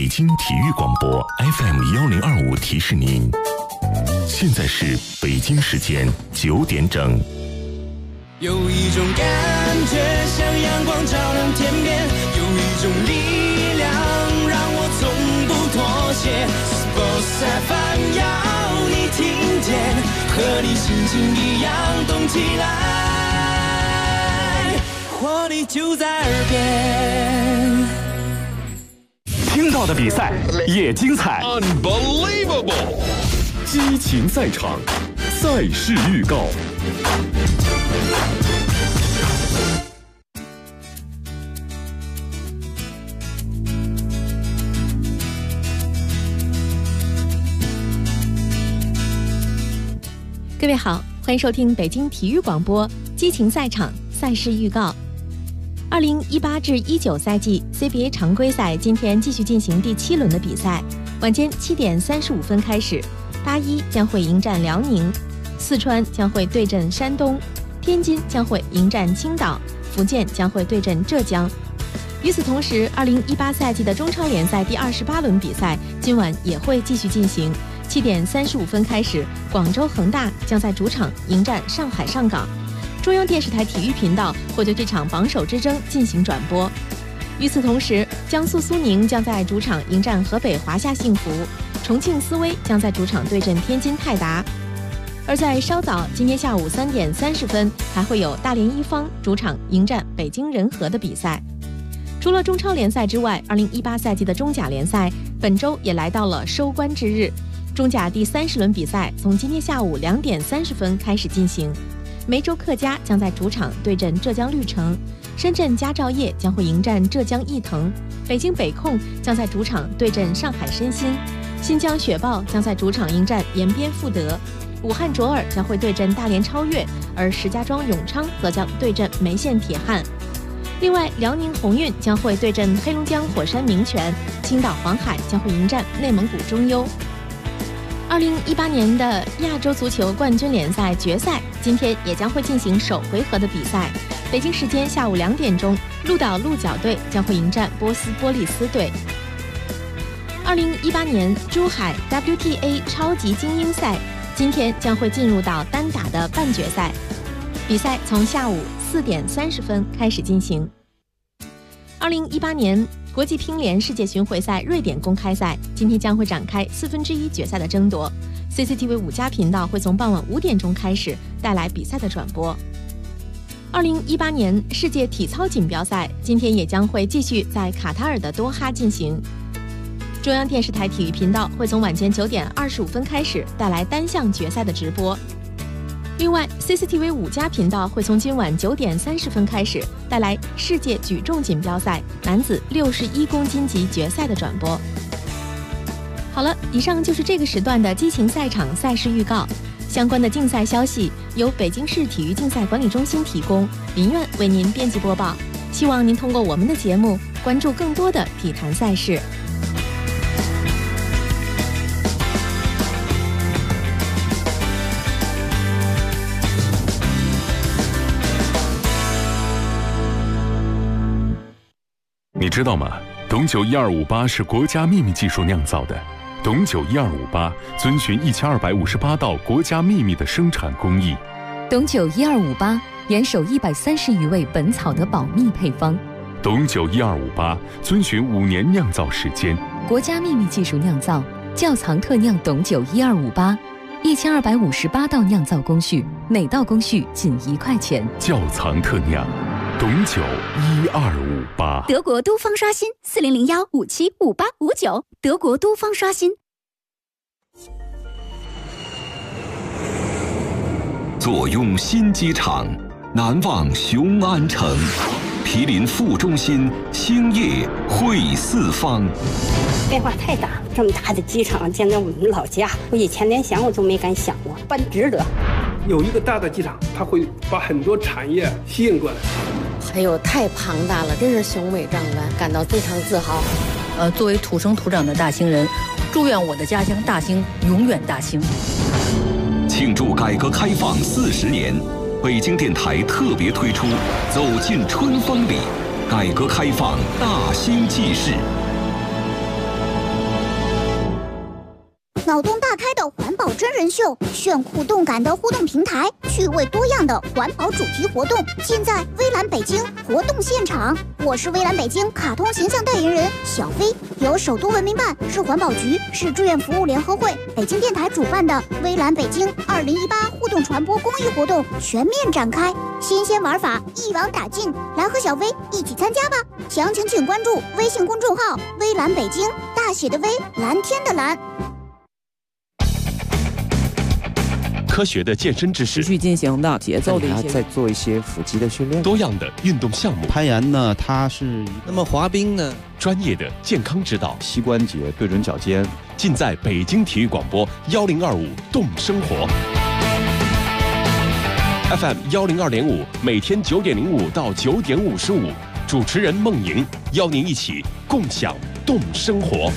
北京体育广播 FM1025提示您，现在是北京时间9点整。 有一种感觉像阳光照亮天边，有一种力量让我从不妥协。Sports FM 要你听见，和你心情一样动起来，活力就在耳边。 听到的比赛也精彩 ，Unbelievable！ 激情赛场，赛事预告。 各位好，欢迎收听北京体育广播激情赛场赛事预告。2018至19赛季 CBA 常规赛今天继续进行第7轮的比赛，晚间7点35分开始，八一将会迎战辽宁，四川将会对阵山东，天津将会迎战青岛，福建将会对阵浙江。与此同时，2018赛季的中超联赛第28轮比赛今晚也会继续进行。7点35分开始，广州恒大将在主场迎战上海上港。中央电视台体育频道会对这场榜首之争进行转播。与此同时，江苏苏宁将在主场迎战河北华夏幸福，重庆斯威将在主场对阵天津泰达。而在稍早，今天下午3点30分，还会有大连一方主场迎战北京人和的比赛。除了中超联赛之外，2018赛季的中甲联赛本周也来到了收官之日。中甲第30轮比赛从今天下午2点30分开始进行，梅州客家将在主场对阵浙江绿城，深圳佳兆业将会迎战浙江毅腾，北京北控将在主场对阵上海申鑫，新疆雪豹将在主场迎战延边富德，武汉卓尔将会对阵大连超越，而石家庄永昌则将对阵梅县铁汉。另外，辽宁宏运将会对阵黑龙江火山明泉，青岛黄海将会迎战内蒙古中优。2018年的亚洲足球冠军联赛决赛今天也将会进行首回合的比赛。北京时间下午2点钟，鹿岛鹿角队将会迎战波斯波利斯队。2018年珠海 WTA 超级精英赛今天将会进入到单打的半决赛，比赛从下午4点30分开始进行。2018年国际乒联世界巡回赛瑞典公开赛今天将会展开1/4决赛的争夺， CCTV 5+频道会从傍晚5点钟开始带来比赛的转播。2018年世界体操锦标赛今天也将会继续在卡塔尔的多哈进行，中央电视台体育频道会从晚间9点25分开始带来单项决赛的直播。另外 CCTV 5+频道会从今晚9点30分开始带来世界举重锦标赛男子61公斤级决赛的转播。好了，以上就是这个时段的激情赛场赛事预告，相关的竞赛消息由北京市体育竞赛管理中心提供，林苑为您编辑播报。希望您通过我们的节目关注更多的体坛赛事。 你知道吗？董酒1258是国家秘密技术酿造的。董酒1258遵循1258道国家秘密的生产工艺。 董酒1258严守130余味本草的保密配方。 董酒1258遵循5年酿造时间。 国家秘密技术酿造，窖藏特酿董酒1258，1258道酿造工序，每道工序仅1块钱。 窖藏特酿。董酒1258， 德国都方刷新4001575859，德国都方刷新。 坐拥新机场，难忘雄安城，毗邻副中心，兴业汇四方。 变化太大，这么大的机场建在我们老家，我以前连想我都没敢想过，办值得。 有一个大的机场，它会把很多产业吸引过来。 哎呦，太庞大了，真是雄伟壮观，感到非常自豪。 作为土生土长的大兴人，祝愿我的家乡大兴永远大兴。 庆祝改革开放40年，北京电台特别推出《走进春风里》，改革开放大兴纪事。 脑洞大开的环保真人秀，炫酷动感的互动平台，趣味多样的环保主题活动，尽在微蓝北京活动现场。我是微蓝北京卡通形象代言人小飞，由首都文明办、市环保局、市志愿服务联合会、北京电台主办的微蓝北京2018互动传播公益活动全面展开，新鲜玩法一网打尽，来和小飞一起参加吧！详情请关注微信公众号“微蓝北京”，大写的微，蓝天的蓝。 科学的健身知识， 持续进行的节奏的一些， 再做一些腹肌的训练， 多样的运动项目。 攀岩呢，它是那么滑冰呢， 专业的健康指导， 膝关节对准脚尖， 尽在北京体育广播1025动生活 FM 102.5，每天9点05到9点55，主持人孟莹邀您一起共享动生活。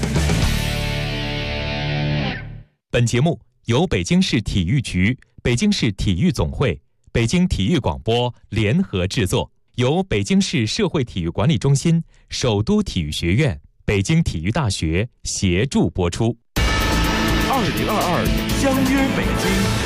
本节目由北京市体育局、北京市体育总会、北京体育广播联合制作，由北京市社会体育管理中心、首都体育学院、北京体育大学协助播出。 2022相约北京。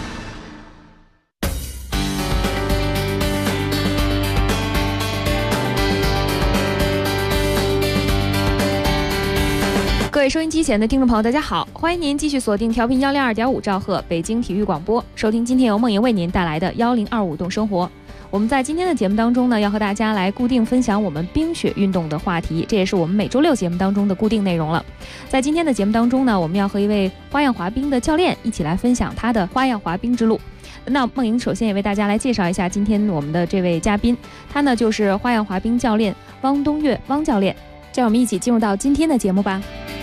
各位收音机前的听众朋友，大家好，欢迎您继续锁定调频102.5兆赫北京体育广播，收听今天由梦莹为您带来的1025动生活。我们在今天的节目当中呢，要和大家来固定分享我们冰雪运动的话题，这也是我们每周6节目当中的固定内容了。在今天的节目当中呢，我们要和一位花样滑冰的教练一起来分享他的花样滑冰之路。那梦莹首先也为大家来介绍一下今天我们的这位嘉宾，他呢就是花样滑冰教练汪东岳汪教练。这样我们一起进入到今天的节目吧。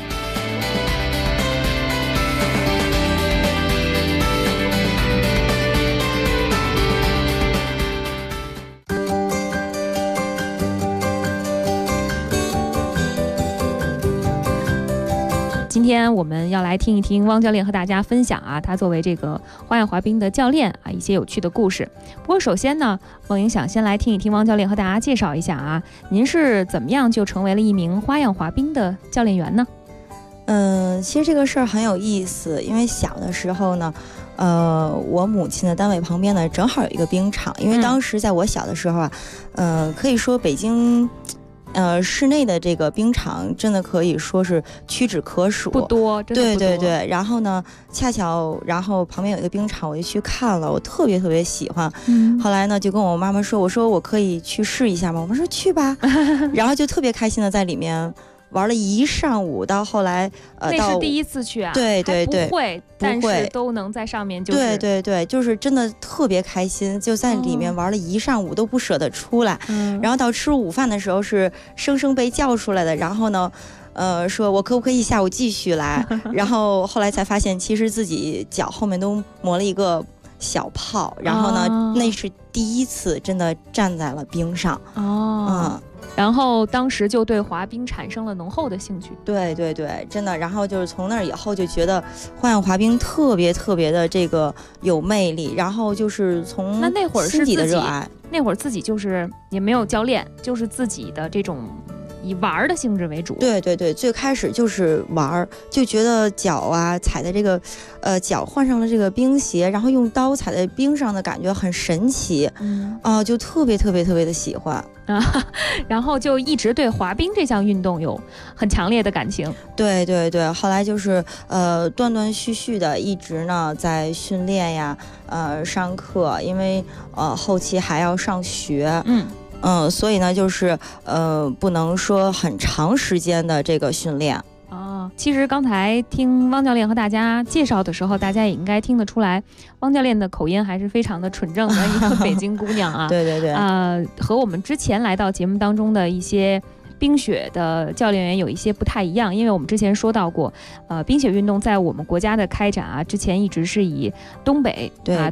今天我们要来听一听汪教练和大家分享啊，他作为这个花样滑冰的教练啊，一些有趣的故事。不过首先呢，梦莹想先来听一听汪教练和大家介绍一下啊，您是怎么样就成为了一名花样滑冰的教练员呢？ 其实这个事儿很有意思，因为小的时候呢，我母亲的单位旁边呢正好有一个冰场，因为当时在我小的时候啊，可以说北京。室内的这个冰场真的可以说是屈指可数， 不多，真的不多。 对。然后呢，恰巧，然后旁边有一个冰场，我就去看了，我特别喜欢。后来呢，就跟我妈妈说，我说我可以去试一下吗？我妈说去吧。然后就特别开心的在里面玩了一上午，到后来那是第一次去啊？ 对， 不会，但是都能在上面就是对，就是真的特别开心，就在里面玩了一上午都不舍得出来。然后到吃午饭的时候是生生被叫出来的，然后呢，说我可不可以下午继续来？然后后来才发现，其实自己脚后面都磨了一个小泡，然后呢，那是第一次真的站在了冰上。 然后当时就对滑冰产生了浓厚的兴趣。 对，真的。然后就是从那儿以后就觉得花样滑冰特别的这个有魅力，然后就是从那会儿是心底的热爱。 那会儿自己就是也没有教练，就是自己的这种以玩的性质为主。 对，最开始就是玩，就觉得脚啊踩在这个脚换上了这个冰鞋，然后用刀踩在冰上的感觉很神奇。就特别的喜欢啊，然后就一直对滑冰这项运动有很强烈的感情。对， 后来就是断续的一直呢在训练呀，上课，因为后期还要上学。所以呢，就是不能说很长时间的这个训练。 其实刚才听汪教练和大家介绍的时候，大家也应该听得出来，汪教练的口音还是非常的纯正的一个北京姑娘啊。 对。 和我们之前来到节目当中的一些冰雪的教练员有一些不太一样，因为我们之前说到过，冰雪运动在我们国家的开展啊，之前一直是以东北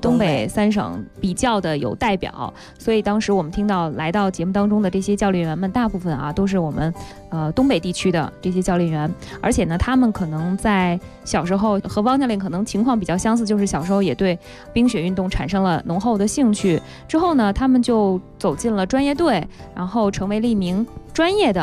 3省比较的有代表，所以当时我们听到来到节目当中的这些教练员们，大部分啊都是我们东北地区的这些教练员，而且呢，他们可能在小时候和汪教练可能情况比较相似，就是小时候也对冰雪运动产生了浓厚的兴趣，之后呢，他们就走进了专业队，然后成为了一名专业的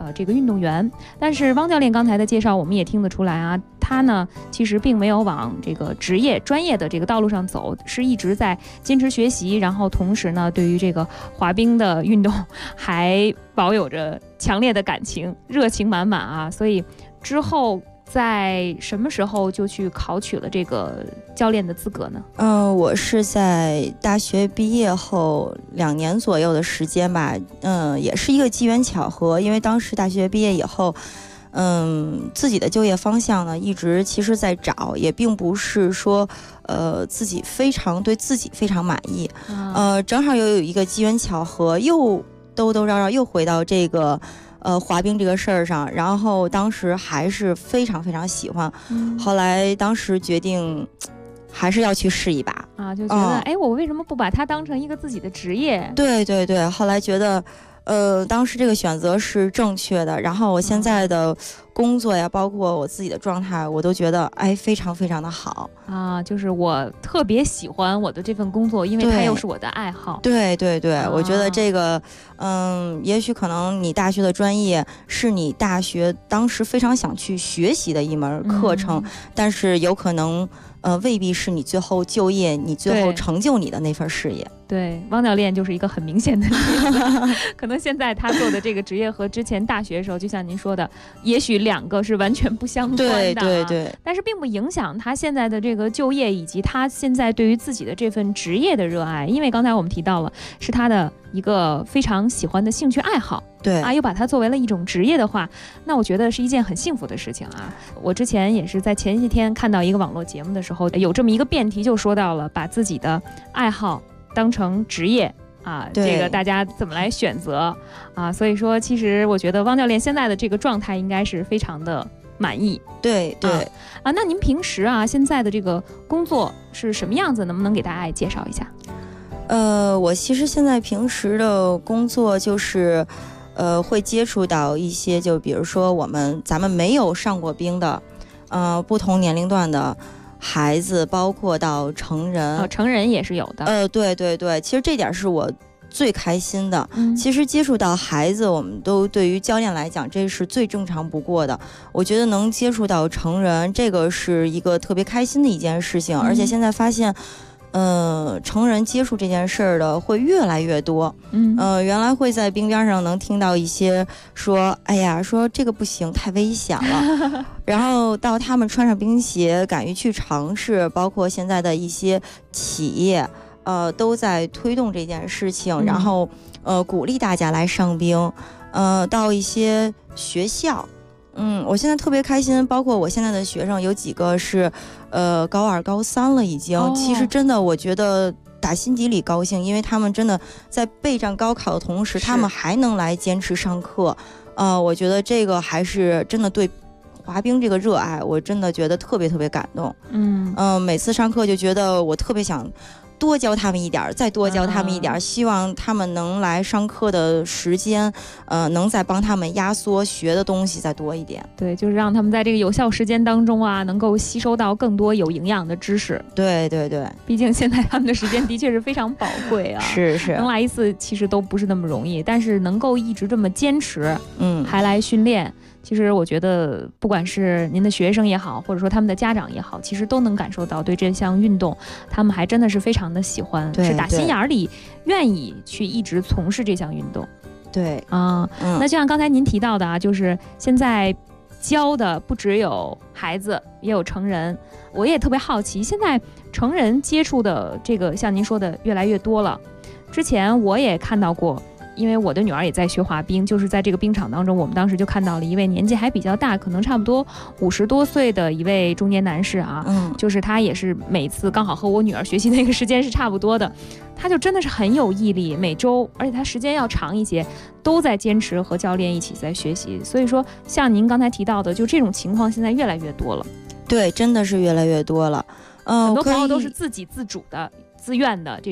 这个运动员。但是汪教练刚才的介绍我们也听得出来啊，他呢其实并没有往这个职业专业的这个道路上走，是一直在坚持学习，然后同时呢对于这个滑冰的运动还保有着强烈的感情，热情满满啊。所以之后在什么时候就去考取了这个教练的资格呢？ 我是在大学毕业后2年左右的时间吧，也是一个机缘巧合，因为当时大学毕业以后，自己的就业方向呢一直其实在找，也并不是说自己对自己非常满意，正好又有一个机缘巧合，又兜兜绕绕又回到这个滑冰这个事儿上，然后当时还是非常非常喜欢，后来当时决定还是要去试一把啊，就觉得哎，我为什么不把它当成一个自己的职业？ 对对对，后来觉得当时这个选择是正确的，然后我现在的工作呀，包括我自己的状态，我都觉得哎非常非常的好啊，就是我特别喜欢我的这份工作，因为它又是我的爱好。 对对对，我觉得这个也许可能你大学的专业是你大学当时非常想去学习的一门课程，但是有可能未必是你最后就业，你最后成就你的那份事业。 对，汪教练就是一个很明显的例子。可能现在他做的这个职业和之前大学的时候，就像您说的，也许2个是完全不相关的， 对对对， 但是并不影响他现在的这个就业以及他现在对于自己的这份职业的热爱。因为刚才我们提到了，是他的一个非常喜欢的兴趣爱好， 对啊，又把它作为了一种职业的话，那我觉得是一件很幸福的事情啊。我之前也是在前些天看到一个网络节目的时候，有这么一个辩题，就说到了把自己的爱好当成职业啊，这个大家怎么来选择啊？所以说，其实我觉得汪教练现在的这个状态应该是非常的满意。 对对啊，那您平时啊现在的这个工作是什么样子？能不能给大家介绍一下？ 我其实现在平时的工作就是会接触到一些，就比如说咱们没有上过冰的不同年龄段的孩子，包括到成人， 成人也是有的。 对对对，其实这点是我最开心的。其实接触到孩子，我们都对于教练来讲，这是最正常不过的。我觉得能接触到成人，这个是一个特别开心的一件事情。而且现在发现，成人接触这件事儿的会越来越多。原来会在冰边上能听到一些说，哎呀，说这个不行，太危险了。然后到他们穿上冰鞋，敢于去尝试，包括现在的一些企业，都在推动这件事情，然后鼓励大家来上冰，到一些学校。我现在特别开心，包括我现在的学生有几个是高2、高3了已经。其实真的我觉得打心底里高兴，因为他们真的在备战高考的同时，他们还能来坚持上课。我觉得这个还是真的对滑冰这个热爱，我真的觉得特别特别感动。每次上课就觉得我特别想多教他们一点，再多教他们一点，希望他们能来上课的时间，能再帮他们压缩学的东西再多一点。 对，就是让他们在这个有效时间当中啊，能够吸收到更多有营养的知识。 对对对， 毕竟现在他们的时间的确是非常宝贵啊。 是是， 能来一次其实都不是那么容易，但是能够一直这么坚持，还来训练。其实我觉得不管是您的学生也好，或者说他们的家长也好，其实都能感受到对这项运动他们还真的是非常的喜欢，是打心眼里愿意去一直从事这项运动。 对啊，那就像刚才您提到的啊，就是现在教的不只有孩子，也有成人。我也特别好奇，现在成人接触的这个像您说的越来越多了。之前我也看到过，因为我的女儿也在学滑冰，就是在这个冰场当中，我们当时就看到了一位年纪还比较大，可能差不多50多岁的一位中年男士啊，就是他也是每次刚好和我女儿学习那个时间是差不多的，他就真的是很有毅力，每周而且他时间要长一些，都在坚持和教练一起在学习。所以说像您刚才提到的，就这种情况现在越来越多了。 对，真的是越来越多了。 很多朋友都是自己自主的自愿的这种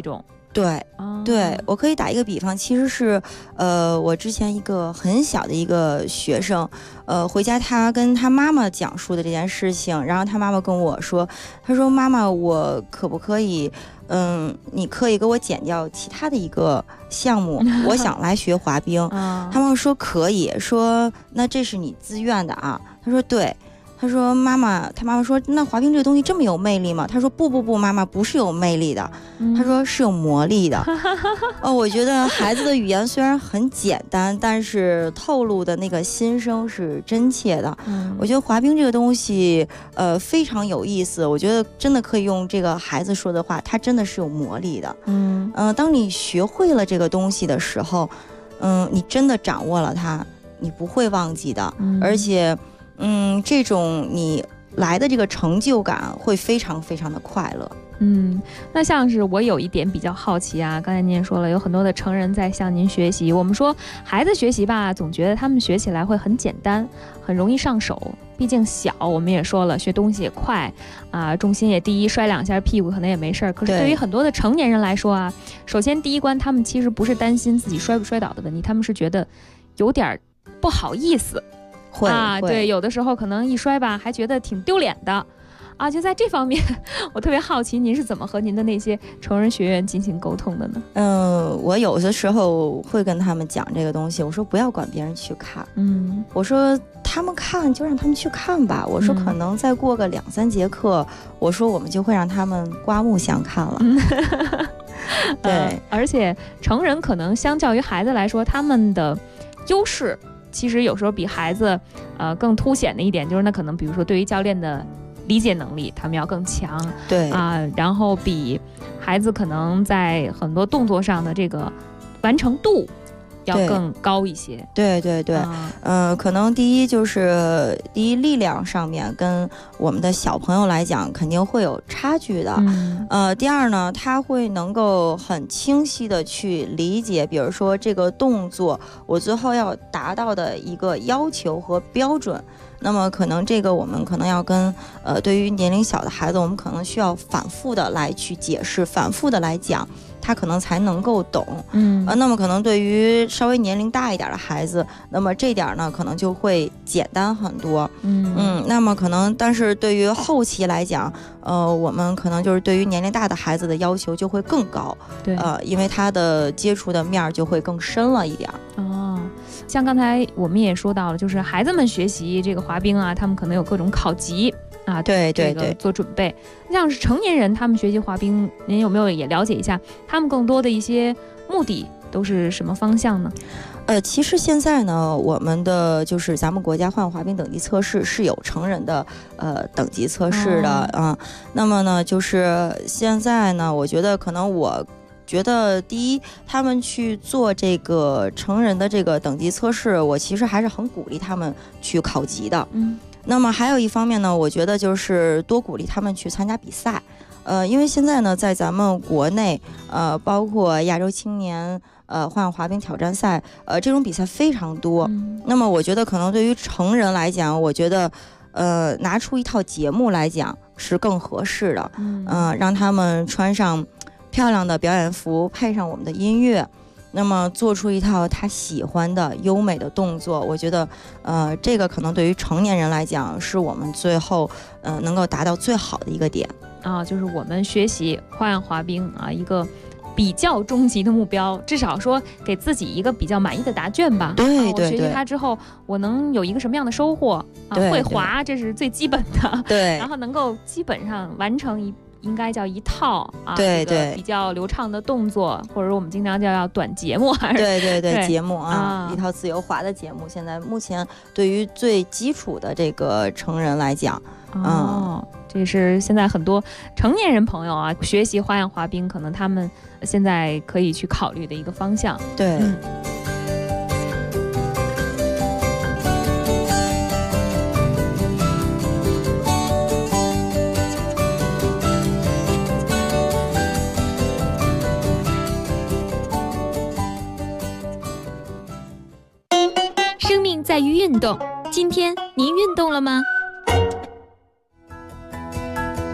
对，对，我可以打一个比方，其实是，我之前一个很小的一个学生，回家他跟他妈妈讲述的这件事情，然后他妈妈跟我说，他说妈妈，我可不可以，你可以给我减掉其他的一个项目，我想来学滑冰。他妈妈说可以，说那这是你自愿的啊。他说对。他说他妈妈说，那滑冰这个东西这么有魅力吗？他说不，妈妈不是有魅力的，他说是有魔力的。我觉得孩子的语言虽然很简单，但是透露的那个心声是真切的。我觉得滑冰这个东西，非常有意思。我觉得真的可以用这个孩子说的话，它真的是有魔力的。当你学会了这个东西的时候，你真的掌握了它，你不会忘记的，而且。这种你来的这个成就感会非常非常的快乐。 那像是我有一点比较好奇啊，刚才您也说了，有很多的成人在向您学习。我们说孩子学习吧，总觉得他们学起来会很简单，很容易上手。毕竟小，我们也说了，学东西也快啊，重心也低，摔2下屁股可能也没事儿。可是对于很多的成年人来说啊，首先第一关，他们其实不是担心自己摔不摔倒的问题，他们是觉得有点不好意思。对，有的时候可能一摔吧，还觉得挺丢脸的，啊，就在这方面，我特别好奇，您是怎么和您的那些成人学员进行沟通的呢？ 我有的时候会跟他们讲这个东西，我说不要管别人去看，我说他们看就让他们去看吧，我说可能再过个2、3节课，我说我们就会让他们刮目相看了。对， 而且成人可能相较于孩子来说，他们的优势。其实有时候比孩子，更凸显的一点就是，那可能比如说对于教练的理解能力，他们要更强， 对然后比孩子可能在很多动作上的这个完成度要更高一些。 对，可能第一力量上面跟我们的小朋友来讲肯定会有差距的。第二呢，他会能够很清晰的去理解，比如说这个动作我最后要达到的一个要求和标准。那么可能这个我们可能要跟对于年龄小的孩子，我们可能需要反复的来去解释，反复的来讲，他可能才能够懂。那么可能对于稍微年龄大一点的孩子，那么这点呢可能就会简单很多。那么可能但是对于后期来讲，我们可能就是对于年龄大的孩子的要求就会更高。 对， 因为他的接触的面就会更深了一点。 像刚才我们也说到了，就是孩子们学习这个滑冰啊，他们可能有各种考级啊， 对， 做准备。像是成年人他们学习滑冰，您有没有也了解一下，他们更多的一些目的都是什么方向呢？ 其实现在呢，我们的就是咱们国家花样滑冰等级测试是有成人的等级测试的啊。那么呢，就是现在呢，我觉得可能我觉得第一，他们去做这个成人的这个等级测试，我其实还是很鼓励他们去考级的。那么还有一方面呢，我觉得就是多鼓励他们去参加比赛。因为现在呢，在咱们国内，包括亚洲青年花样滑冰挑战赛，这种比赛非常多。那么我觉得可能对于成人来讲，我觉得拿出一套节目来讲是更合适的。让他们穿上漂亮的表演服，配上我们的音乐，那么做出一套他喜欢的优美的动作，我觉得这个可能对于成年人来讲是我们最后能够达到最好的一个点啊，就是我们学习花样滑冰啊一个比较终极的目标，至少说给自己一个比较满意的答卷吧。 对， 我学习它之后我能有一个什么样的收获啊？会滑这是最基本的， 对， 然后能够基本上完成应该叫一套啊， 对， 比较流畅的动作，或者我们经常叫短节目，还是对节目啊，一套自由滑的节目。现在目前对于最基础的这个成人来讲， 这是现在很多成年人朋友啊，学习花样滑冰，可能他们现在可以去考虑的一个方向。 对。 在于运动，今天您运动了吗？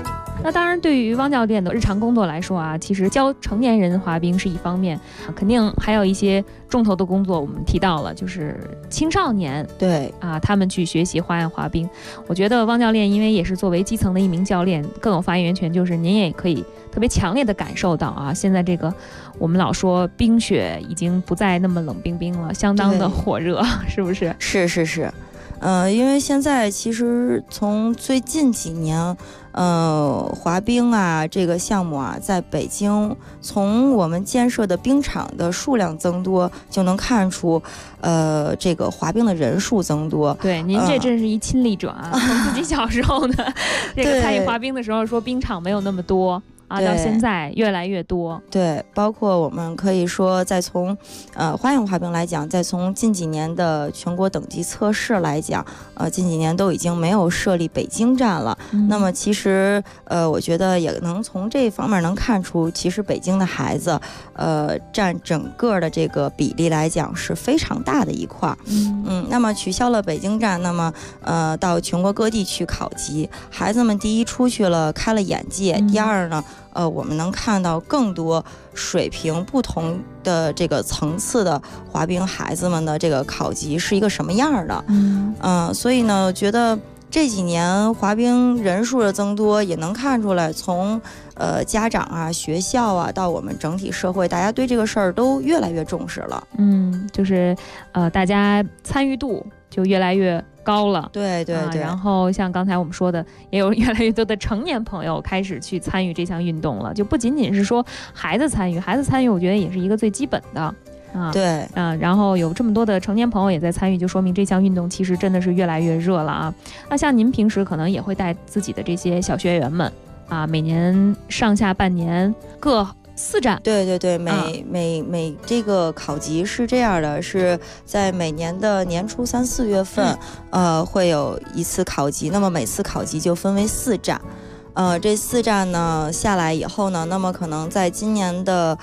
那当然，对于汪教练的日常工作来说啊，其实教成年人滑冰是一方面，肯定还有一些重头的工作。我们提到了，就是青少年， 对啊，他们去学习花样滑冰。我觉得汪教练因为也是作为基层的一名教练，更有发言权。就是您也可以特别强烈的感受到啊，现在这个我们老说冰雪已经不再那么冷冰冰了，相当的火热，是不是？ 是。因为现在其实从最近几年，滑冰啊这个项目啊，在北京从我们建设的冰场的数量增多，就能看出，这个滑冰的人数增多。 对，您这真是一亲历者啊！从自己小时候呢，这个参与滑冰的时候，说冰场没有那么多。啊，到现在越来越多。 对，包括我们可以说，再从花样滑冰来讲，再从近几年的全国等级测试来讲，近几年都已经没有设立北京站了。那么其实我觉得也能从这方面能看出，其实北京的孩子占整个的这个比例来讲是非常大的一块。那么取消了北京站，那么到全国各地去考级，孩子们第一出去了开了眼界，第二呢。我们能看到更多水平不同的这个层次的滑冰孩子们的这个考级是一个什么样的。所以呢，觉得这几年滑冰人数的增多，也能看出来，从家长啊、学校啊，到我们整体社会，大家对这个事儿都越来越重视了。 就是大家参与度就越来越高了。 对。 然后像刚才我们说的，也有越来越多的成年朋友开始去参与这项运动了，就不仅仅是说孩子参与，我觉得也是一个最基本的。 对， 然后有这么多的成年朋友也在参与，就说明这项运动其实真的是越来越热了啊。那像您平时可能也会带自己的这些小学员们啊，每年上下半年各4站。 对，每这个考级是这样的，是在每年的年初3、4月份，会有一次考级，那么每次考级就分为4站。这4站呢下来以后呢，那么可能在今年的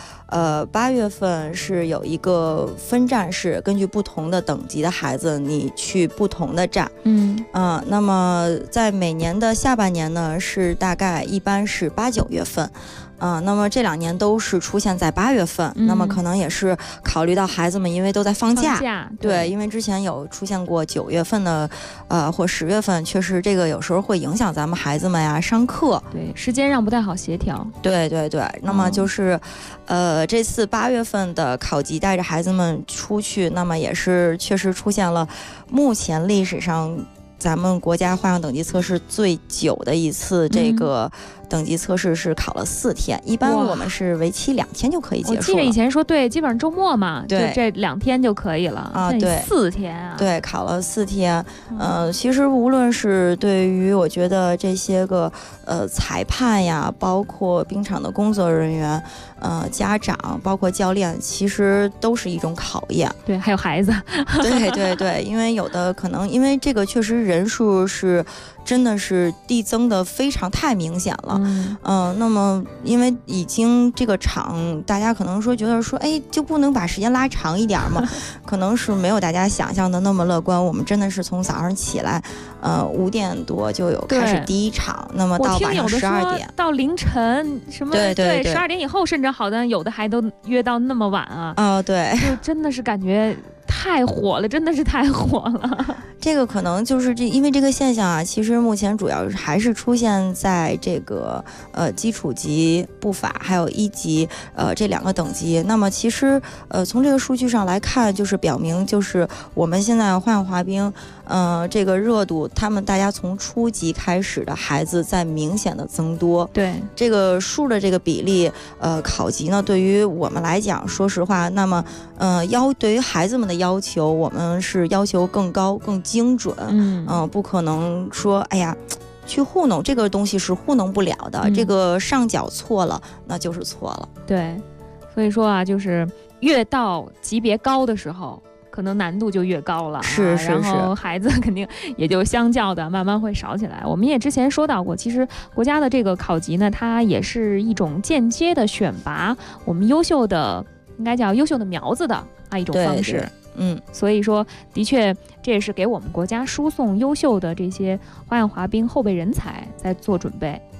8月份是有一个分站式，根据不同的等级的孩子，你去不同的站。那么在每年的下半年呢，是大概一般是8、9月份。那么这2年都是出现在8月份，那么可能也是考虑到孩子们因为都在放假，对，因为之前有出现过9月份的，或10月份，确实这个有时候会影响咱们孩子们呀上课， 对，时间上不太好协调。 对。那么就是，这次8月份的考级带着孩子们出去，那么也是确实出现了目前历史上咱们国家花样等级测试最久的一次这个等级测试，是考了4天，一般我们是为期2天就可以结束了。 我记得以前说，对，基本上周末嘛， 对， 就这2天就可以了啊。对，4天啊。 对，考了4天。其实无论是对于我觉得这些个裁判呀，包括冰场的工作人员，家长，包括教练，其实都是一种考验。 对，还有孩子。 对，因为有的可能因为这个确实人数是真的是递增的非常太明显了。那么因为已经这个场，大家可能觉得说，哎，就不能把时间拉长一点吗？可能是没有大家想象的那么乐观。我们真的是从早上起来，5点多就有开始第一场，那么到晚上12点， 到凌晨什么对12点以后，甚至好像有的还都约到那么晚啊。 对， 就真的是感觉太火了，真的是太火了。 这个可能就是因为这个现象啊，其实目前主要还是出现在这个基础级步法还有1级这2个等级。那么其实从这个数据上来看，就是表明就是我们现在花样滑冰这个热度，大家从初级开始的孩子在明显的增多。 对， 这个数的这个比例，考级呢对于我们来讲，说实话，那么对于孩子们的要求，我们是要求更高更精准。不可能说哎呀去糊弄，这个东西是糊弄不了的。这个上脚错了那就是错了。 对，所以说啊，就是越到级别高的时候，可能难度就越高了。 是。 然后孩子肯定也就相较的慢慢会少起来。我们也之前说到过，其实国家的这个考级呢，它也是一种间接的选拔我们优秀的，应该叫优秀的苗子的一种方式。 对， 所以说的确这也是给我们国家输送优秀的这些花样滑冰后备人才在做准备。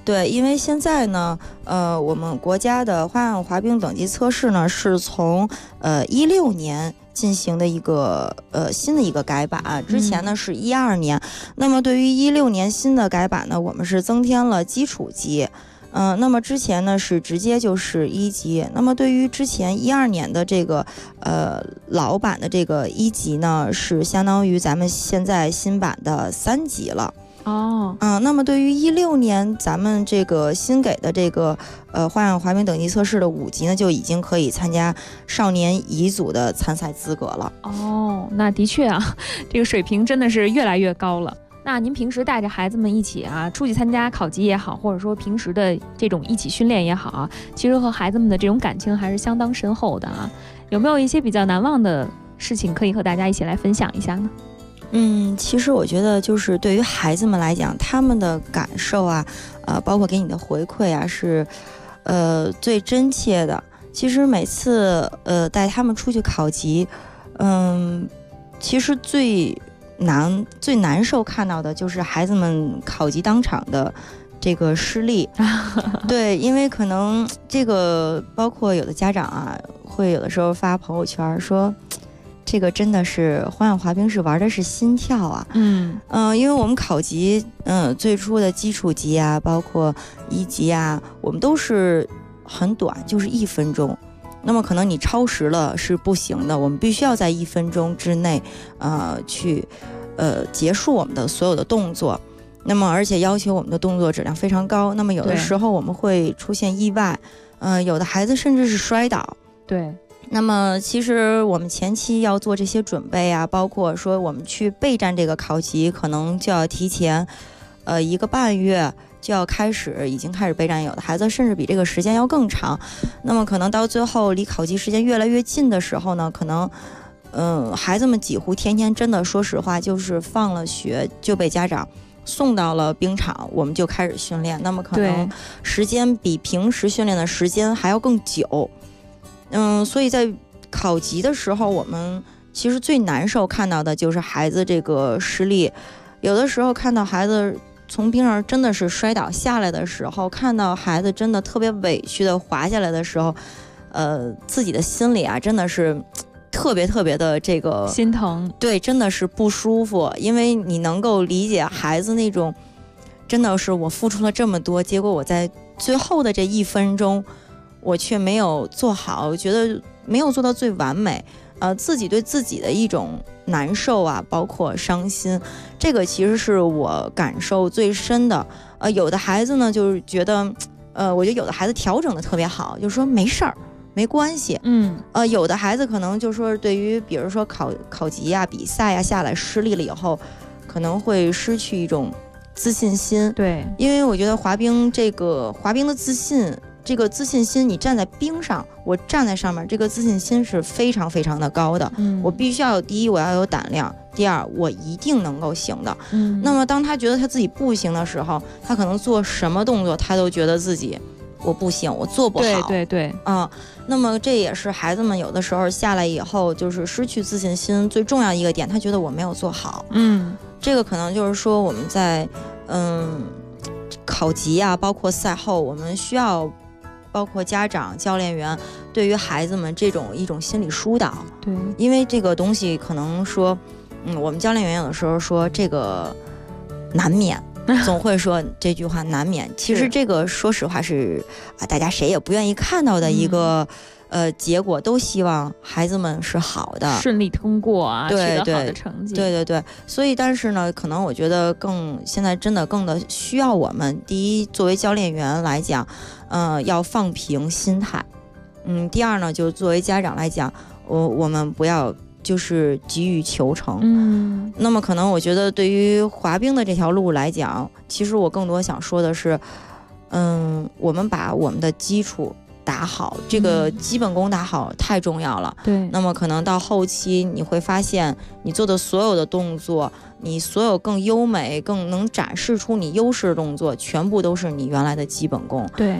对，因为现在呢，我们国家的花样滑冰等级测试呢，是从16年进行的一个新的一个改版，之前呢是12年。那么对于16年新的改版呢，我们是增添了基础级。那么之前呢是直接就是1级。那么对于之前12年的这个老版的这个1级呢，是相当于咱们现在新版的3级了。那么对于16年咱们这个新给的这个花样滑冰等级测试的5级呢，就已经可以参加少年乙组的参赛资格了。 那的确啊，这个水平真的是越来越高了。那您平时带着孩子们一起啊出去参加考级也好，或者说平时的这种一起训练也好啊，其实和孩子们的这种感情还是相当深厚的啊。有没有一些比较难忘的事情可以和大家一起来分享一下呢？ 其实我觉得就是对于孩子们来讲，他们的感受啊，包括给你的回馈啊，是最真切的。其实每次带他们出去考级，其实最难受看到的就是孩子们考级当场的这个失利。对，因为可能这个包括有的家长啊，会有的时候发朋友圈说，这个真的是花样滑冰是玩的是心跳啊。因为我们考级最初的基础级啊，包括1级啊，我们都是很短，就是1分钟。那么可能你超时了是不行的，我们必须要在1分钟之内去结束我们的所有的动作。那么而且要求我们的动作质量非常高，那么有的时候我们会出现意外，有的孩子甚至是摔倒。 对， 那么其实我们前期要做这些准备啊，包括说我们去备战这个考级，可能就要提前1个半月就要已经开始备战，有的孩子甚至比这个时间要更长。那么可能到最后离考级时间越来越近的时候呢，可能孩子们几乎天天真的说实话就是放了学就被家长送到了冰场，我们就开始训练。那么可能时间比平时训练的时间还要更久。所以在考级的时候，我们其实最难受看到的就是孩子这个失利。有的时候看到孩子从冰上真的是摔倒下来的时候，看到孩子真的特别委屈的滑下来的时候，自己的心里啊真的是特别的这个心疼。 对，真的是不舒服，因为你能够理解孩子那种真的是我付出了这么多，结果我在最后的这1分钟我却没有做好，我觉得没有做到最完美，自己对自己的一种难受啊，包括伤心，这个其实是我感受最深的。有的孩子呢就是觉得，我觉得有的孩子调整的特别好，就是说没事儿，没关系。有的孩子可能就是说对于比如说考级啊、比赛啊下来失利了以后，可能会失去一种自信心。 对， 因为我觉得滑冰的自信。这个自信心，你站在冰上，我站在上面，这个自信心是非常的高的。我必须要第一，我要有胆量；第二，我一定能够行的。那么当他觉得他自己不行的时候，他可能做什么动作，他都觉得自己我不行，我做不好。 对。 那么这也是孩子们有的时候下来以后，就是失去自信心最重要的一个点，他觉得我没有做好。这个可能就是说我们在考级啊，包括赛后，我们需要。包括家长、教练员对于孩子们一种心理疏导。 对， 因为这个东西可能说，我们教练员有的时候说这个难免，总会说这句话难免。其实这个说实话是大家谁也不愿意看到的一个结果，都希望孩子们是好的， 顺利通过啊，取得好的成绩。 对。所以，但是呢，可能我觉得现在真的更的需要我们第一，作为教练员来讲。要放平心态。第二呢，就作为家长来讲，我们不要就是急于求成。那么可能我觉得对于滑冰的这条路来讲，其实我更多想说的是，我们把我们的基础打好，这个基本功打好太重要了。 对。 那么可能到后期你会发现，你做的所有的动作，你所有更优美、更能展示出你优势的动作，全部都是你原来的基本功。 对。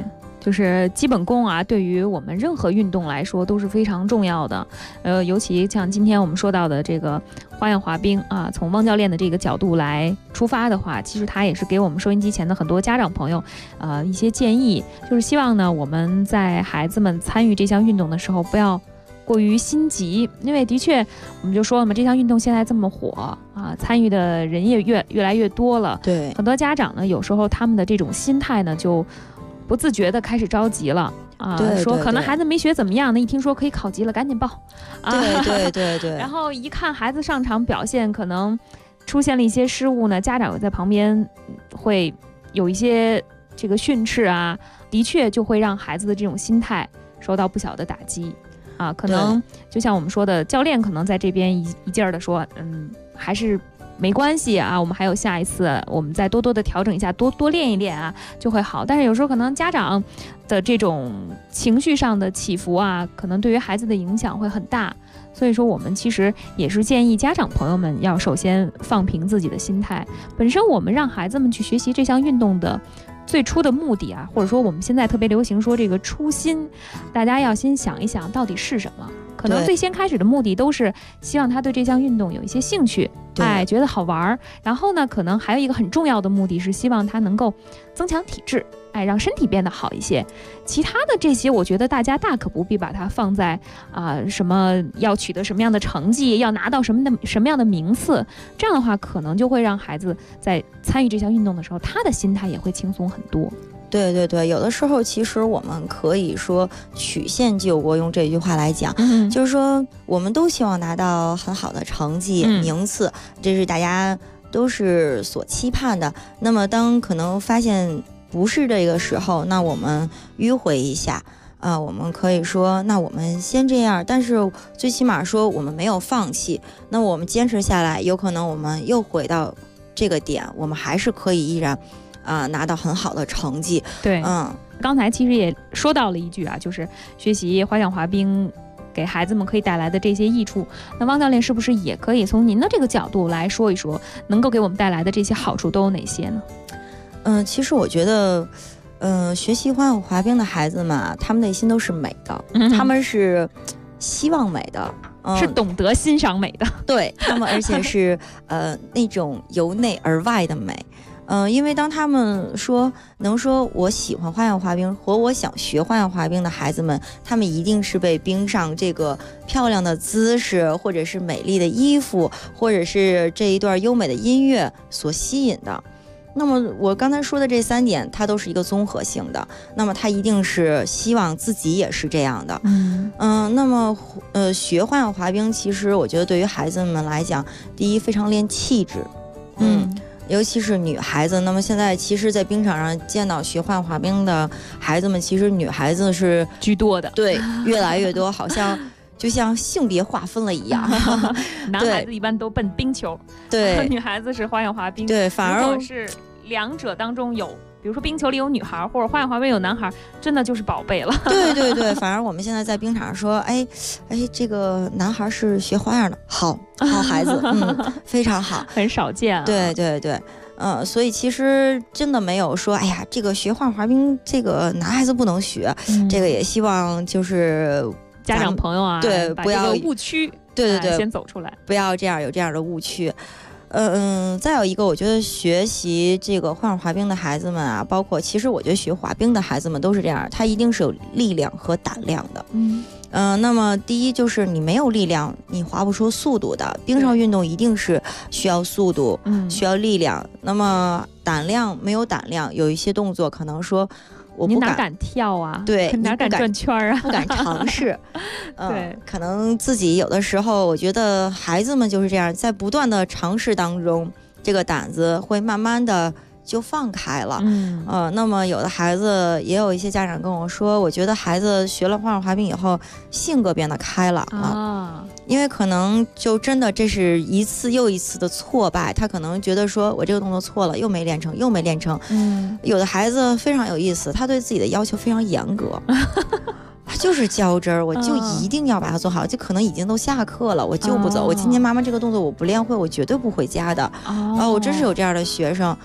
就是基本功啊，对于我们任何运动来说都是非常重要的。尤其像今天我们说到的这个花样滑冰啊，从汪教练的这个角度来出发的话，其实他也是给我们收音机前的很多家长朋友一些建议，就是希望呢我们在孩子们参与这项运动的时候不要过于心急，因为的确我们就说了嘛，这项运动现在这么火啊，参与的人也越来越多了。 对， 很多家长呢有时候他们的这种心态呢就不自觉的开始着急了啊，说可能孩子没学怎么样，那一听说可以考级了，赶紧报。 对。 然后一看孩子上场表现可能出现了一些失误呢，家长在旁边会有一些这个训斥啊，的确就会让孩子的这种心态受到不小的打击啊。可能就像我们说的，教练可能在这边一劲儿的说，还是没关系啊，我们还有下一次，我们再多多的调整一下，多练一练啊，就会好。但是有时候可能家长的这种情绪上的起伏啊，可能对于孩子的影响会很大。所以说我们其实也是建议家长朋友们要首先放平自己的心态。本身我们让孩子们去学习这项运动的最初的目的啊，或者说我们现在特别流行说这个初心，大家要先想一想到底是什么。可能最先开始的目的都是希望他对这项运动有一些兴趣，觉得好玩。然后呢，可能还有一个很重要的目的是希望他能够增强体质，让身体变得好一些。其他的这些，我觉得大家大可不必把它放在什么要取得什么样的成绩，要拿到什么样的名次。这样的话，可能就会让孩子在参与这项运动的时候，他的心态也会轻松很多。 对，有的时候其实我们可以说曲线救国，用这句话来讲，就是说我们都希望拿到很好的成绩、名次，这是大家都是所期盼的。那么当可能发现不是这个时候，那我们迂回一下我们可以说那我们先这样，但是最起码说我们没有放弃，那我们坚持下来，有可能我们又回到这个点，我们还是可以依然拿到很好的成绩。 对，刚才其实也说到了一句啊，就是学习花样滑冰给孩子们可以带来的这些益处。那汪教练是不是也可以从您的这个角度来说一说，能够给我们带来的这些好处都有哪些呢？ 其实我觉得学习花样滑冰的孩子们他们内心都是美的，他们是希望美的， 是懂得欣赏美的。 对，他们而且是那种由内而外的美。因为当他们能说我喜欢花样滑冰和我想学花样滑冰的孩子们，他们一定是被冰上这个漂亮的姿势，或者是美丽的衣服，或者是这一段优美的音乐所吸引的。那么我刚才说的这3点，它都是一个综合性的，那么他一定是希望自己也是这样的。那么学花样滑冰，其实我觉得对于孩子们来讲，第一非常练气质，尤其是女孩子。那么现在其实在冰场上见到学花样滑冰的孩子们，其实女孩子是居多的， 对，越来越多，好像就像性别划分了一样。 男孩子一般都奔冰球， 对， 女孩子是花样滑冰。 对，反而如果是两者当中有，比如说冰球里有女孩，或者花样滑冰有男孩，真的就是宝贝了。 对，反而我们现在在冰场上说，这个男孩是学花样的，好孩子，非常好， 很少见啊。 对，所以其实真的没有说，这个学花样滑冰，这个男孩子不能学，这个也希望就是家长朋友啊， 对，不要误区， 对， 先走出来， 不要有这样的误区。再有一个，我觉得学习这个花样滑冰的孩子们啊，包括其实我觉得学滑冰的孩子们都是这样，他一定是有力量和胆量的。那么第一就是你没有力量，你滑不出速度的。冰上运动一定是需要速度，需要力量。那么胆量没有胆量，有一些动作可能说我不敢， 你哪敢跳啊？ 对， 哪敢转圈啊？ 不敢尝试。 对， 可能自己有的时候，我觉得孩子们就是这样，在不断的尝试当中，这个胆子会慢慢的就放开了。那么有的孩子，也有一些家长跟我说，我觉得孩子学了花样滑冰以后，性格变得开朗了。因为可能就真的这是一次又一次的挫败，他可能觉得说我这个动作错了，又没练成。有的孩子非常有意思，他对自己的要求非常严格。他就是较真儿，我就一定要把它做好，就可能已经都下课了，我就不走。我今天妈妈这个动作我不练会，我绝对不回家的。我真是有这样的学生。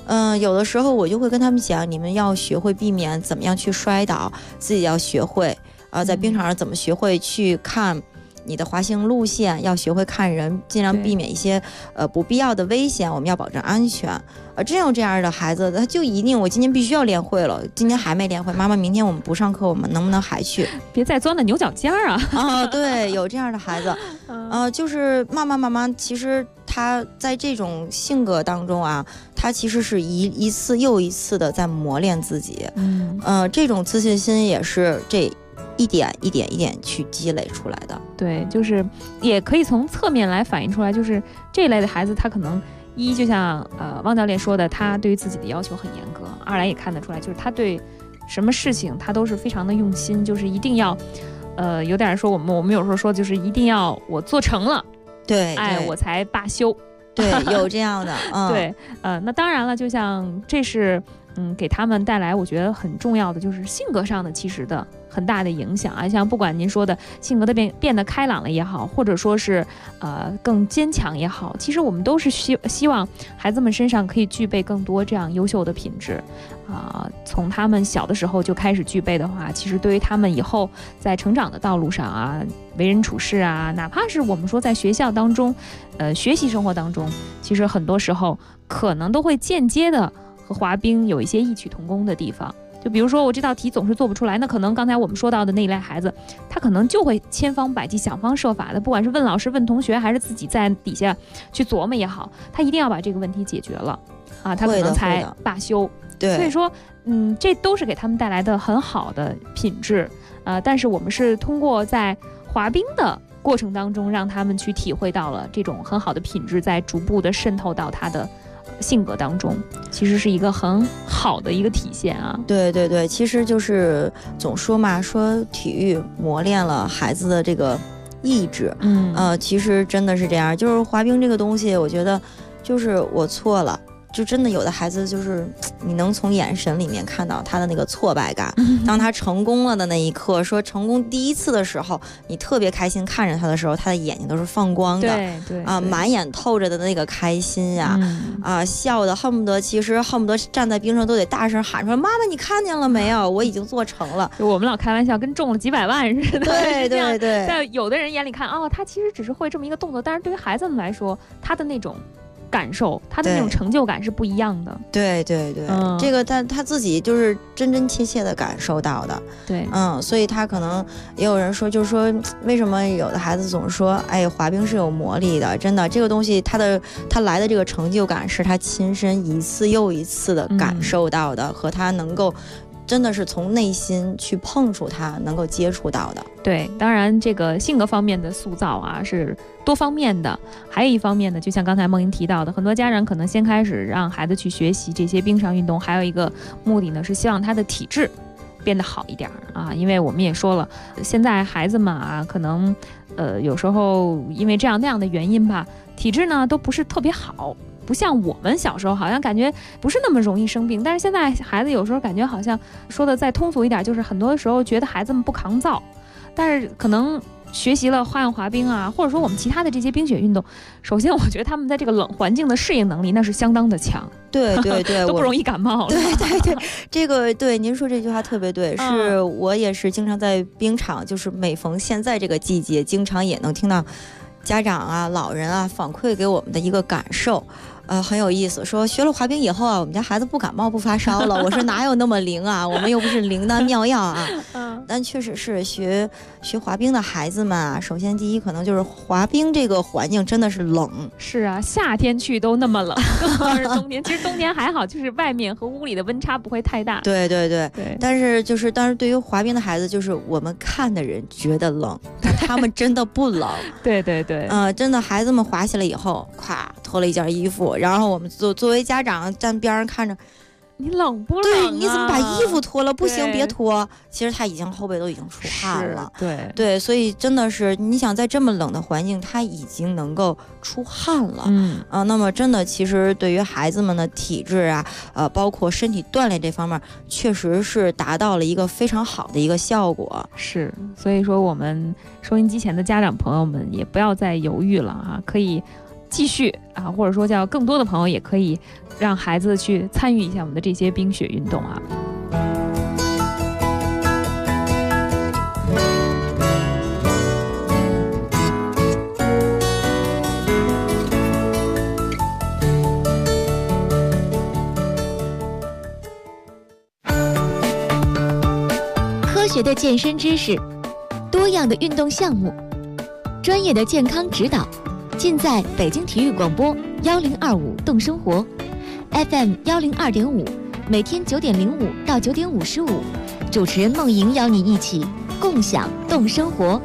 有的时候我就会跟他们讲，你们要学会避免怎么样去摔倒，自己要学会在冰场上怎么学会去看你的滑行路线，要学会看人，尽量避免一些不必要的危险，我们要保证安全。真有这样的孩子，他就一定我今天必须要练会了，今天还没练会，妈妈明天我们不上课，我们能不能还去？ 别再钻到牛角尖啊！ 对，有这样的孩子，就是慢慢，其实他在这种性格当中啊，他其实是一次又一次的在磨练自己，这种自信心也是这一点去积累出来的。 对，就是也可以从侧面来反映出来，就是这一类的孩子，他可能就像汪教练说的，他对于自己的要求很严格；二来也看得出来，就是他对什么事情他都是非常的用心，就是一定要有点说我们有时候说就是一定要我做成了， 对， 我才罢休。 对，有这样的， 对，那当然了，就像这是给他们带来我觉得很重要的就是性格上的其实的很大的影响啊，像不管您说的性格的变得开朗了也好，或者说是更坚强也好，其实我们都是希望孩子们身上可以具备更多这样优秀的品质从他们小的时候就开始具备的话，其实对于他们以后在成长的道路上啊，为人处事啊，哪怕是我们说在学校当中学习生活当中，其实很多时候可能都会间接的和滑冰有一些异曲同工的地方。就比如说我这道题总是做不出来，那可能刚才我们说到的那一类孩子，他可能就会千方百计想方设法的，不管是问老师问同学还是自己在底下去琢磨也好，他一定要把这个问题解决了他可能才罢休。 对， 所以说这都是给他们带来的很好的品质但是我们是通过在滑冰的过程当中让他们去体会到了这种很好的品质，在逐步的渗透到他的性格当中，其实是一个很好的一个体现啊。 对，其实就是总说嘛，说体育磨练了孩子的这个意志，其实真的是这样。就是滑冰这个东西，我觉得就是我错了。就真的有的孩子就是你能从眼神里面看到他的那个挫败感，当他成功了的那一刻，说成功第一次的时候，你特别开心看着他的时候，他的眼睛都是放光的， 对满眼透着的那个开心呀，笑的恨不得站在冰上都得大声喊出来，妈妈你看见了没有，我已经做成了。 就我们老开玩笑跟中了几百万似的。 对， 在有的人眼里看他其实只是会这么一个动作，但是对于孩子们来说，他的那种感受，他的那种成就感是不一样的。 对，这个他自己就是真真切切的感受到的。 对， 所以他可能也有人说，就是说为什么有的孩子总说，滑冰是有魔力的，真的这个东西他来的这个成就感是他亲身一次又一次的感受到的，和他能够真的是从内心去碰触他能够接触到的。 对，当然这个性格方面的塑造是多方面的，还有一方面呢，就像刚才梦莹提到的，很多家长可能先开始让孩子去学习这些冰上运动，还有一个目的呢是希望他的体质变得好一点因为我们也说了，现在孩子们可能有时候因为这样那样的原因吧，体质呢都不是特别好，不像我们小时候好像感觉不是那么容易生病，但是现在孩子有时候感觉好像说的再通俗一点，就是很多时候觉得孩子们不抗造，但是可能学习了花样滑冰或者说我们其他的这些冰雪运动，首先我觉得他们在这个冷环境的适应能力那是相当的强。 对都不容易感冒了。 对，这个对您说这句话特别对，是我也是经常在冰场，就是每逢现在这个季节，经常也能听到家长老人反馈给我们的一个感受。很有意思，说学了滑冰以后我们家孩子不感冒不发烧了。我说哪有那么灵我们又不是灵丹妙药但确实是学滑冰的孩子们首先第一可能就是滑冰这个环境真的是冷。 是夏天去都那么冷，更何况是冬天。其实冬天还好，就是外面和屋里的温差不会太大。 对，但是对于滑冰的孩子，就是我们看的人觉得冷，但他们真的不冷。 对， 真的孩子们滑下来以后，咵脱了一件衣服。然后我们作为家长站边上看着， 你冷不冷对，你怎么把衣服脱了？不行，别脱。其实他已经后背都已经出汗了。对，所以真的是你想在这么冷的环境，他已经能够出汗了。那么真的，其实对于孩子们的体质包括身体锻炼这方面，确实是达到了一个非常好的一个效果。 是，所以说我们收音机前的家长朋友们也不要再犹豫了可以继续啊，或者说叫更多的朋友也可以让孩子去参与一下我们的这些冰雪运动啊。 科学的健身知识，多样的运动项目，专业的健康指导，尽在北京体育广播1025动生活 FM 102.5，每天9:05到9:55，主持人梦莹邀你一起共享动生活。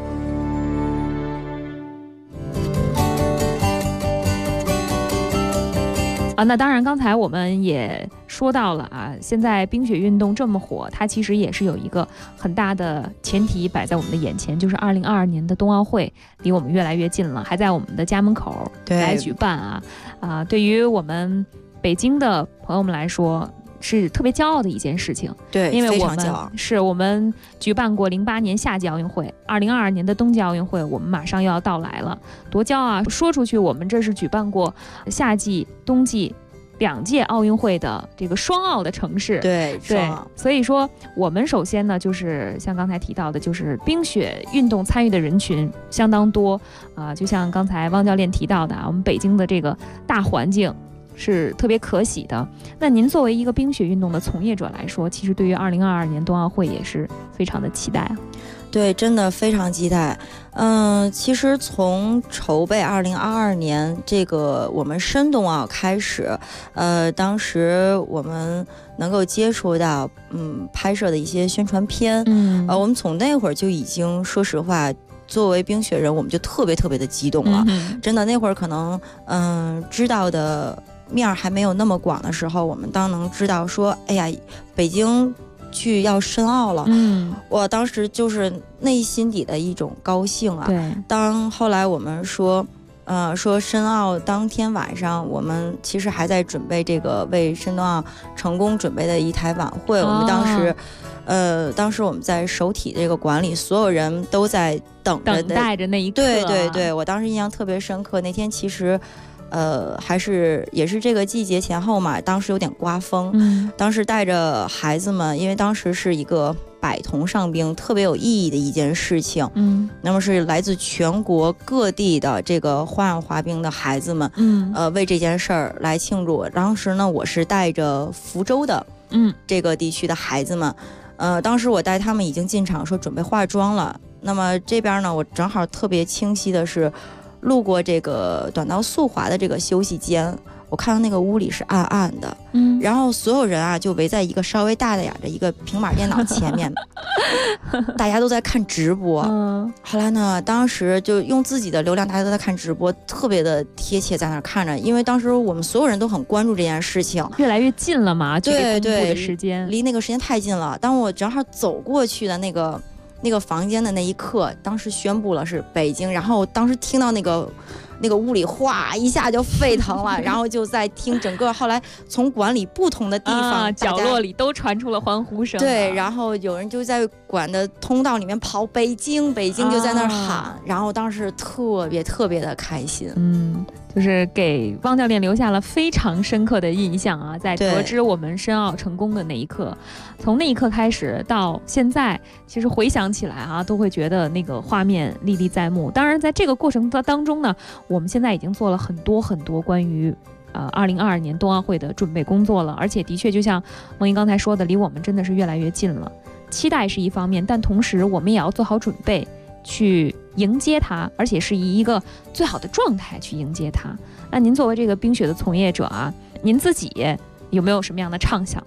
那当然，刚才我们也说到了啊，现在冰雪运动这么火，它其实也是有一个很大的前提摆在我们的眼前，就是2022年的冬奥会离我们越来越近了，还在我们的家门口来举办啊。对于我们北京的朋友们来说，是特别骄傲的一件事情。 对， 因为我们举办过08年夏季奥运会，2022年的冬季奥运会我们马上又要到来了，多骄傲啊！说出去，我们这是举办过夏季、冬季2届奥运会的这个双奥的城市。 对， 所以说我们首先呢，就是像刚才提到的，就是冰雪运动参与的人群相当多啊，就像刚才汪教练提到的啊，我们北京的这个大环境是特别可喜的。那您作为一个冰雪运动的从业者来说，其实对于2022年冬奥会也是非常的期待啊。 对，真的非常期待。其实从筹备2022年这个我们深冬奥开始，当时我们能够接触到拍摄的一些宣传片，我们从那会儿就已经说实话，作为冰雪人我们就特别的激动了。真的那会儿可能知道的面还没有那么广的时候，我们当能知道说，哎呀，北京去要申奥了，我当时就是内心底的一种高兴啊。 对， 当后来我们说申奥当天晚上，我们其实还在准备这个为申冬奥成功准备的一台晚会。我们当时我们在首体这个馆里，所有人都在等待着那一刻。 对，我当时印象特别深刻。那天其实也是这个季节前后嘛，当时有点刮风，当时带着孩子们，因为当时是一个百同上冰，特别有意义的一件事情。那么是来自全国各地的这个花样滑冰的孩子们，为这件事儿来庆祝。当时呢，我是带着福州的这个地区的孩子们，当时我带他们已经进场说准备化妆了。那么这边呢，我正好特别清晰的是路过这个短道速滑的这个休息间，我看到那个屋里是暗暗的，然后所有人啊就围在一个稍微大点的一个平板电脑前面，大家都在看直播。后来呢，当时就用自己的流量，大家都在看直播，特别的贴切，在那儿看着。因为当时我们所有人都很关注这件事情， 越来越近了嘛， 对， 公布的时间离那个时间太近了。当我正好走过去的那个房间的那一刻，当时宣布了是北京，然后当时听到那个屋里哗一下就沸腾了，然后就在听整个，后来从馆里不同的地方角落里都传出了欢呼声。 对，然后有人就在馆的通道里面跑北京就在那儿喊，然后当时特别的开心。 就是给汪教练留下了非常深刻的印象啊！在得知我们申奥成功的那一刻，从那一刻开始到现在，其实回想起来啊，都会觉得那个画面历历在目。当然，在这个过程当中呢，我们现在已经做了很多关于2022年冬奥会的准备工作了，而且的确就像梦莹刚才说的，离我们真的是越来越近了。期待是一方面，但同时我们也要做好准备，去迎接它，而且是以一个最好的状态去迎接它。那您作为这个冰雪的从业者啊，您自己有没有什么样的畅想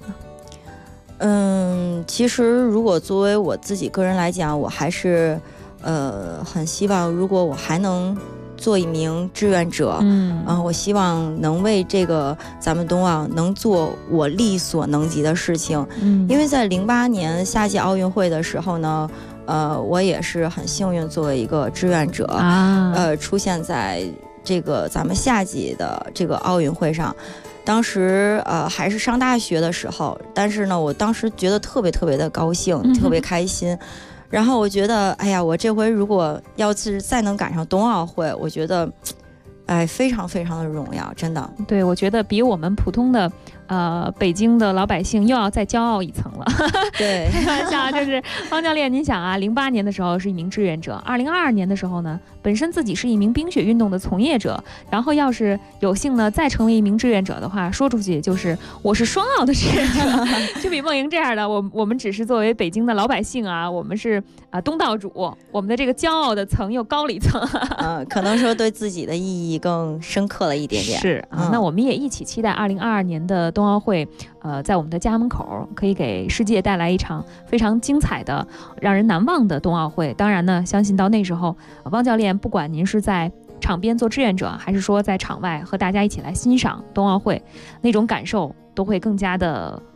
呢？其实如果作为我自己个人来讲，我还是很希望，如果我还能做一名志愿者，我希望能为这个咱们冬奥能做我力所能及的事情。因为在08年夏季奥运会的时候呢，我也是很幸运，作为一个志愿者，出现在这个咱们夏季的这个奥运会上。当时还是上大学的时候，但是呢，我当时觉得特别的高兴，特别开心。然后我觉得，哎呀，我这回如果要是再能赶上冬奥会，我觉得哎，非常非常的荣耀，真的。 对，我觉得比我们普通的北京的老百姓又要再骄傲一层了。 对， 开玩笑，就是方教练，您想啊，08年的时候是一名志愿者，2022年的时候呢，本身自己是一名冰雪运动的从业者，然后要是有幸呢再成为一名志愿者的话，说出去就是我是双奥的志愿者。就比梦莹这样的，我们只是作为北京的老百姓啊，我们是东道主，我们的这个骄傲的层又高了一层。 可能说对自己的意义更深刻了一点点。 是啊，那我们也一起期待2022年的冬奥会，在我们的家门口可以给世界带来一场非常精彩的、让人难忘的冬奥会。当然呢，相信到那时候，汪教练不管您是在场边做志愿者，还是说在场外和大家一起来欣赏冬奥会，那种感受都会更加的